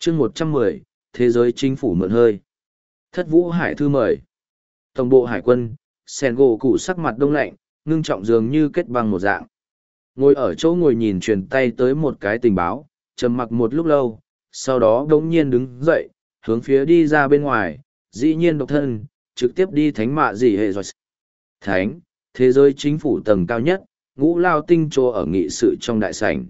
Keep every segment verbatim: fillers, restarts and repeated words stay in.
chương một trăm mười, Thế giới chính phủ mượn hơi. Thất Vũ Hải thư mời. Tổng bộ hải quân, Sen gỗ cụ sắc mặt đông lạnh, ngưng trọng dường như kết băng một dạng. Ngồi ở chỗ ngồi nhìn truyền tay tới một cái tình báo, trầm mặc một lúc lâu, sau đó đống nhiên đứng dậy, hướng phía đi ra bên ngoài, dĩ nhiên độc thân, trực tiếp đi thánh mạ gì hệ rồi. Thánh, thế giới chính phủ tầng cao nhất, ngũ lao tinh trô ở nghị sự trong đại sảnh.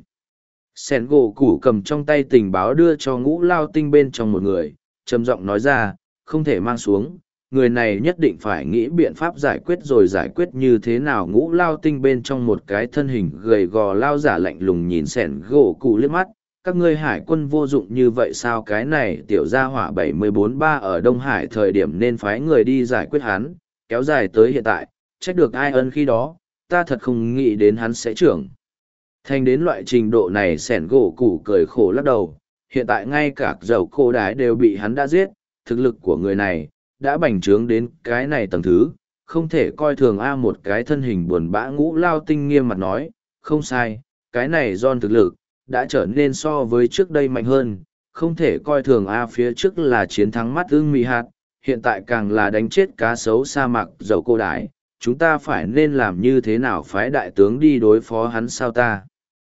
Sen gỗ củ cầm trong tay tình báo đưa cho ngũ lao tinh bên trong một người, trầm giọng nói ra, không thể mang xuống, người này nhất định phải nghĩ biện pháp giải quyết rồi giải quyết như thế nào. Ngũ lao tinh bên trong một cái thân hình gầy gò lao giả lạnh lùng nhìn Sen gỗ củ liếc mắt, các ngươi hải quân vô dụng như vậy sao? Cái này tiểu gia hỏa bảy mươi bốn ba ở Đông Hải thời điểm nên phái người đi giải quyết hắn, kéo dài tới hiện tại, trách được ai ân khi đó, ta thật không nghĩ đến hắn sẽ trưởng thành đến loại trình độ này. Sẻn gỗ củ cười khổ lắc đầu, hiện tại ngay cả dầu cô đái đều bị hắn đã giết, thực lực của người này đã bành trướng đến cái này tầng thứ, không thể coi thường. A một cái thân hình buồn bã ngũ lao tinh nghiêm mặt nói, không sai, cái này don thực lực đã trở nên so với trước đây mạnh hơn, không thể coi thường. A phía trước là chiến thắng mắt ưng mì hạt, hiện tại càng là đánh chết cá sấu sa mạc dầu cô đái, chúng ta phải nên làm như thế nào? Phái đại tướng đi đối phó hắn sao? Ta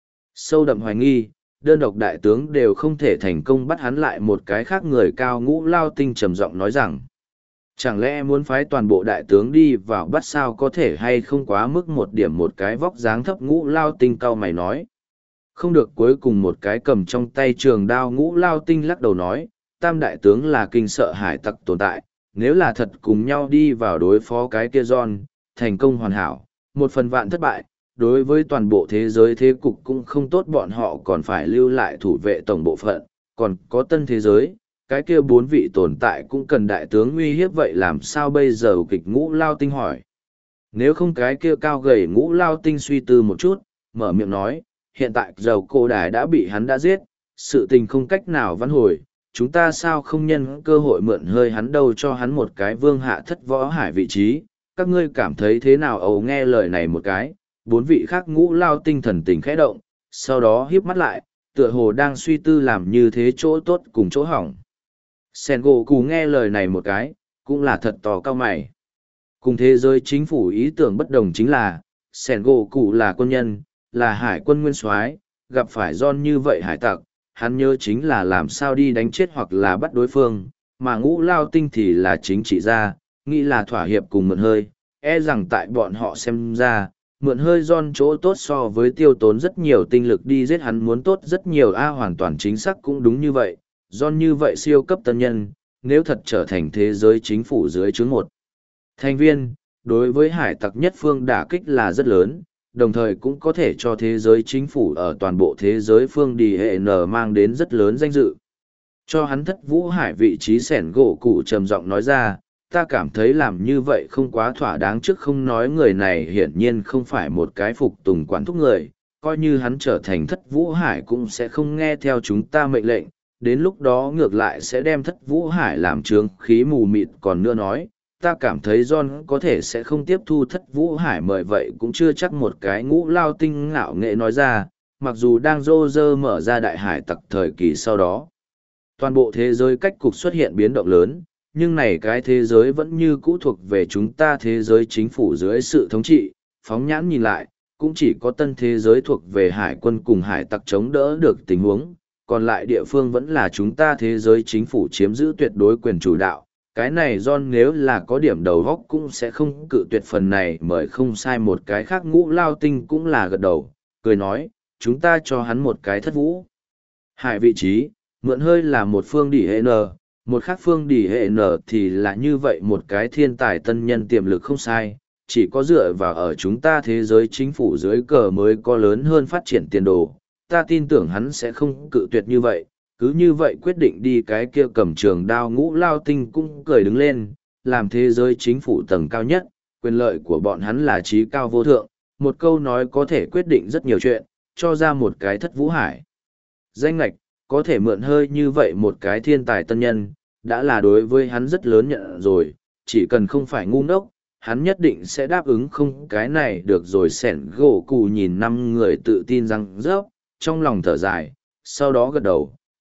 sâu đậm hoài nghi, đơn độc đại tướng đều không thể thành công bắt hắn lại. Một cái khác người cao ngũ lao tinh trầm giọng nói rằng, chẳng lẽ muốn phái toàn bộ đại tướng đi vào bắt sao? Có thể hay không quá mức một điểm? Một cái vóc dáng thấp ngũ lao tinh cao mày nói, không được. Cuối cùng một cái cầm trong tay trường đao ngũ lao tinh lắc đầu nói, tam đại tướng là kinh sợ hải tặc tồn tại, nếu là thật cùng nhau đi vào đối phó cái kia John, thành công hoàn hảo, một phần vạn thất bại, đối với toàn bộ thế giới thế cục cũng không tốt. Bọn họ còn phải lưu lại thủ vệ tổng bộ phận, còn có tân thế giới, cái kia bốn vị tồn tại cũng cần đại tướng uy hiếp. Vậy làm sao bây giờ? Kịch ngũ lao tinh hỏi. Nếu không cái kia cao gầy ngũ lao tinh suy tư một chút, mở miệng nói, hiện tại dầu cô đài đã bị hắn đã giết, sự tình không cách nào vãn hồi, chúng ta sao không nhân cơ hội mượn hơi hắn đâu, cho hắn một cái vương hạ thất võ hải vị trí, các ngươi cảm thấy thế nào? Ầu nghe lời này một cái, bốn vị khác ngũ lao tinh thần tình khẽ động, sau đó híp mắt lại, tựa hồ đang suy tư làm như thế chỗ tốt cùng chỗ hỏng. Sen gỗ cù nghe lời này một cái, cũng là thật tò cao mày. Cùng thế giới chính phủ ý tưởng bất đồng chính là, Sen gỗ cù là quân nhân, là hải quân nguyên soái, gặp phải John như vậy hải tặc, hắn nhớ chính là làm sao đi đánh chết hoặc là bắt đối phương, mà ngũ lao tinh thì là chính trị gia, nghĩ là thỏa hiệp cùng mượn hơi, e rằng tại bọn họ xem ra, mượn hơi John chỗ tốt so với tiêu tốn rất nhiều tinh lực đi giết hắn muốn tốt rất nhiều. A hoàn toàn chính xác cũng đúng như vậy, John như vậy siêu cấp tân nhân, nếu thật trở thành thế giới chính phủ dưới chướng một thành viên, đối với hải tặc nhất phương đả kích là rất lớn, đồng thời cũng có thể cho thế giới chính phủ ở toàn bộ thế giới phương đi hệ n mang đến rất lớn danh dự. Cho hắn thất vũ hải vị trí. Sẻn gỗ cụ trầm giọng nói ra, ta cảm thấy làm như vậy không quá thỏa đáng. Trước không nói người này hiển nhiên không phải một cái phục tùng quản thúc người, coi như hắn trở thành thất vũ hải cũng sẽ không nghe theo chúng ta mệnh lệnh, đến lúc đó ngược lại sẽ đem thất vũ hải làm trướng khí mù mịt. Còn nữa nói, ta cảm thấy John có thể sẽ không tiếp thu thất vũ hải mời, vậy cũng chưa chắc. Một cái ngũ lao tinh ngạo nghệ nói ra, mặc dù đang rô rơ mở ra đại hải tặc thời kỳ sau đó, toàn bộ thế giới cách cục xuất hiện biến động lớn, nhưng này cái thế giới vẫn như cũ thuộc về chúng ta thế giới chính phủ dưới sự thống trị. Phóng nhãn nhìn lại, cũng chỉ có tân thế giới thuộc về hải quân cùng hải tặc chống đỡ được tình huống, còn lại địa phương vẫn là chúng ta thế giới chính phủ chiếm giữ tuyệt đối quyền chủ đạo. Cái này John nếu là có điểm đầu góc cũng sẽ không cự tuyệt phần này mời. Không sai. Một cái khác ngũ lao tinh cũng là gật đầu, cười nói, chúng ta cho hắn một cái thất vũ hải vị trí, mượn hơi là một phương đỉ hệ n, một khác phương đỉ hệ n thì là như vậy một cái thiên tài tân nhân tiềm lực không sai, chỉ có dựa vào ở chúng ta thế giới chính phủ dưới cờ mới có lớn hơn phát triển tiền đồ. Ta tin tưởng hắn sẽ không cự tuyệt như vậy, cứ như vậy quyết định đi. Cái kia cầm trường đao ngũ lao tinh cũng cười đứng lên, làm thế giới chính phủ tầng cao nhất, quyền lợi của bọn hắn là trí cao vô thượng, một câu nói có thể quyết định rất nhiều chuyện, cho ra một cái thất vũ hải danh lệch, có thể mượn hơi như vậy một cái thiên tài tân nhân, đã là đối với hắn rất lớn nhận rồi, chỉ cần không phải ngu ngốc, hắn nhất định sẽ đáp ứng. Không cái này được rồi. Sẻn gỗ cù nhìn năm người tự tin răng rớp, trong lòng thở dài, sau đó gật đầu,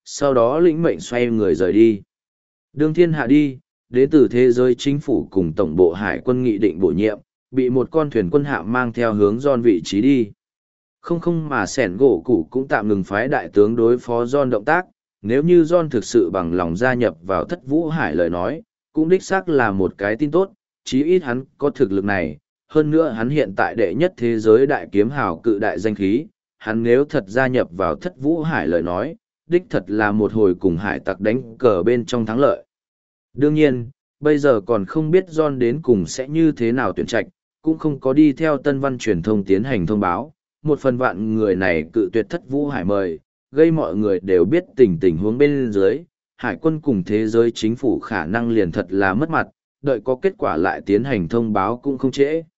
sau đó lĩnh mệnh xoay người rời đi. Đương thiên hạ đi, đến từ thế giới chính phủ cùng tổng bộ hải quân nghị định bổ nhiệm, bị một con thuyền quân hạm mang theo hướng John vị trí đi. Không không mà sẻn gỗ cụ cũng tạm ngừng phái đại tướng đối phó John động tác, nếu như John thực sự bằng lòng gia nhập vào thất vũ hải lời nói, cũng đích xác là một cái tin tốt, chí ít hắn có thực lực này, hơn nữa hắn hiện tại đệ nhất thế giới đại kiếm hào cự đại danh khí, hắn nếu thật gia nhập vào thất vũ hải lời nói, đích thật là một hồi cùng hải tặc đánh cờ bên trong thắng lợi. Đương nhiên, bây giờ còn không biết John đến cùng sẽ như thế nào tuyển trạch, cũng không có đi theo tân văn truyền thông tiến hành thông báo, một phần vạn người này cự tuyệt thất vũ hải mời, gây mọi người đều biết tình tình huống bên dưới, hải quân cùng thế giới chính phủ khả năng liền thật là mất mặt, đợi có kết quả lại tiến hành thông báo cũng không trễ.